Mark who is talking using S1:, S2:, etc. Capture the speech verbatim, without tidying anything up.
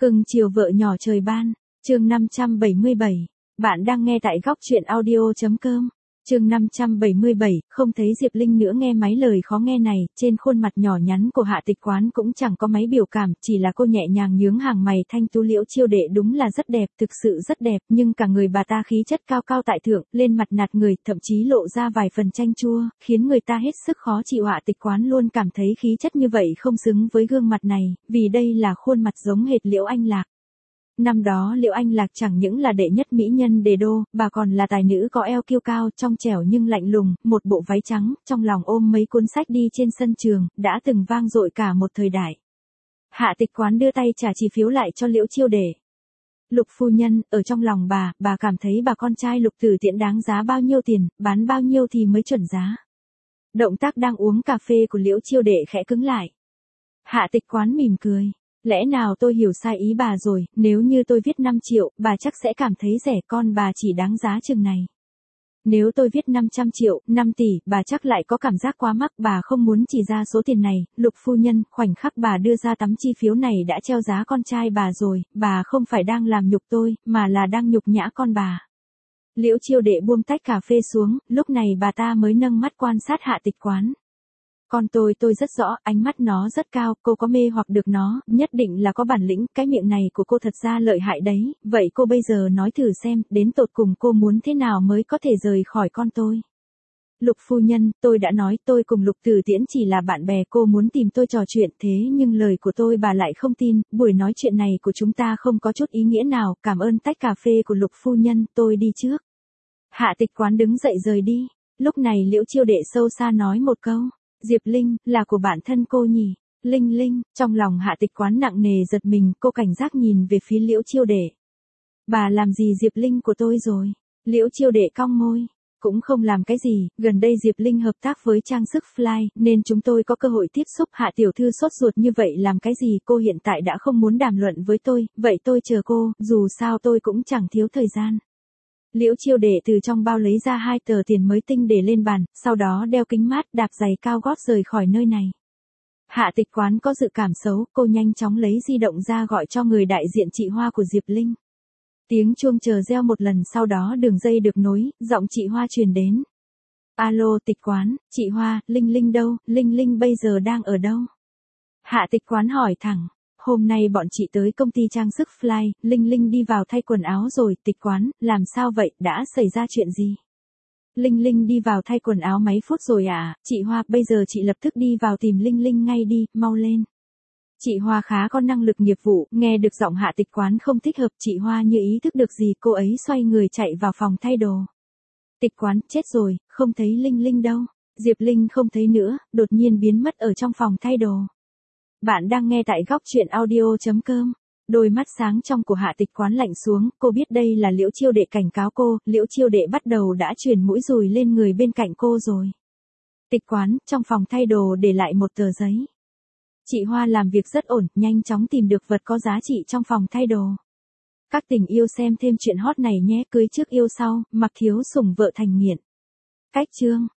S1: Cưng chiều vợ nhỏ trời ban, chương năm trăm bảy mươi bảy. Bạn đang nghe tại góc truyện audio.com. Chương năm trăm bảy mươi bảy, không thấy Diệp Linh nữa. Nghe mấy lời khó nghe này, trên khuôn mặt nhỏ nhắn của Hạ Tịch Quán cũng chẳng có mấy biểu cảm, chỉ là cô nhẹ nhàng nhướng hàng mày. Thanh tú Liễu Chiêu Đệ đúng là rất đẹp, thực sự rất đẹp, nhưng cả người bà ta khí chất cao cao tại thượng, lên mặt nạt người, thậm chí lộ ra vài phần chanh chua, khiến người ta hết sức khó chịu. Hạ Tịch Quán luôn cảm thấy khí chất như vậy không xứng với gương mặt này, vì đây là khuôn mặt giống hệt Liễu Anh Lạc. Năm đó Liễu Anh Lạc chẳng những là đệ nhất mỹ nhân Đề Đô, bà còn là tài nữ có eo kiêu cao, trong trẻo nhưng lạnh lùng, một bộ váy trắng, trong lòng ôm mấy cuốn sách đi trên sân trường, đã từng vang dội cả một thời đại. Hạ Tịch Quán đưa tay trả chi phiếu lại cho Liễu Chiêu Đệ. Lục phu nhân, ở trong lòng bà, bà cảm thấy bà con trai Lục Tử Tiễn đáng giá bao nhiêu tiền, bán bao nhiêu thì mới chuẩn giá. Động tác đang uống cà phê của Liễu Chiêu Đệ khẽ cứng lại. Hạ Tịch Quán mỉm cười. Lẽ nào tôi hiểu sai ý bà rồi, nếu như tôi viết năm triệu, bà chắc sẽ cảm thấy rẻ, con bà chỉ đáng giá chừng này. Nếu tôi viết năm trăm triệu, năm tỷ, bà chắc lại có cảm giác quá mắc, bà không muốn chỉ ra số tiền này. Lục phu nhân, khoảnh khắc bà đưa ra tấm chi phiếu này đã treo giá con trai bà rồi, bà không phải đang làm nhục tôi, mà là đang nhục nhã con bà. Liễu Chiêu Đệ buông tách cà phê xuống, lúc này bà ta mới nâng mắt quan sát Hạ Tịch Quán. Con tôi tôi rất rõ, ánh mắt nó rất cao, cô có mê hoặc được nó, nhất định là có bản lĩnh, cái miệng này của cô thật ra lợi hại đấy, vậy cô bây giờ nói thử xem, đến tột cùng cô muốn thế nào mới có thể rời khỏi con tôi. Lục phu nhân, tôi đã nói tôi cùng Lục Tử Tiễn chỉ là bạn bè, cô muốn tìm tôi trò chuyện, thế nhưng lời của tôi bà lại không tin, buổi nói chuyện này của chúng ta không có chút ý nghĩa nào, cảm ơn tách cà phê của Lục phu nhân, tôi đi trước. Hạ Tịch Quán đứng dậy rời đi, lúc này Liễu Chiêu Đệ sâu xa nói một câu. Diệp Linh, là của bạn thân cô nhỉ? Linh Linh, trong lòng Hạ Tịch Quán nặng nề giật mình, cô cảnh giác nhìn về phía Liễu Chiêu Đệ. Bà làm gì Diệp Linh của tôi rồi? Liễu Chiêu Đệ cong môi. Cũng không làm cái gì, gần đây Diệp Linh hợp tác với trang sức Fly, nên chúng tôi có cơ hội tiếp xúc. Hạ tiểu thư sốt ruột như vậy làm cái gì? Cô hiện tại đã không muốn đàm luận với tôi, vậy tôi chờ cô, dù sao tôi cũng chẳng thiếu thời gian. Liễu Chiêu Đệ từ trong bao lấy ra hai tờ tiền mới tinh để lên bàn, sau đó đeo kính mát, đạp giày cao gót rời khỏi nơi này. Hạ Tịch Quán có dự cảm xấu, cô nhanh chóng lấy di động ra gọi cho người đại diện chị Hoa của Diệp Linh. Tiếng chuông chờ reo một lần, sau đó đường dây được nối, giọng chị Hoa truyền đến. Alo Tịch Quán, chị Hoa, Linh Linh đâu, Linh Linh bây giờ đang ở đâu? Hạ Tịch Quán hỏi thẳng. Hôm nay bọn chị tới công ty trang sức Fly, Linh Linh đi vào thay quần áo rồi. Tịch Quán, làm sao vậy, đã xảy ra chuyện gì? Linh Linh đi vào thay quần áo mấy phút rồi à? Chị Hoa, bây giờ chị lập tức đi vào tìm Linh Linh ngay đi, mau lên. Chị Hoa khá có năng lực nghiệp vụ, nghe được giọng Hạ Tịch Quán không thích hợp, chị Hoa như ý thức được gì, cô ấy xoay người chạy vào phòng thay đồ. Tịch Quán, chết rồi, không thấy Linh Linh đâu. Diệp Linh không thấy nữa, đột nhiên biến mất ở trong phòng thay đồ. Bạn đang nghe tại góc truyện audio.com. Đôi mắt sáng trong của Hạ Tịch Quán lạnh xuống, cô biết đây là Liễu Chiêu Đệ cảnh cáo cô, Liễu Chiêu Đệ bắt đầu đã chuyển mũi dùi lên người bên cạnh cô rồi. Tịch Quán, trong phòng thay đồ để lại một tờ giấy. Chị Hoa làm việc rất ổn, nhanh chóng tìm được vật có giá trị trong phòng thay đồ. Các tình yêu xem thêm chuyện hot này nhé, cưới trước yêu sau, mặc thiếu sủng vợ thành nghiện. Cách chương.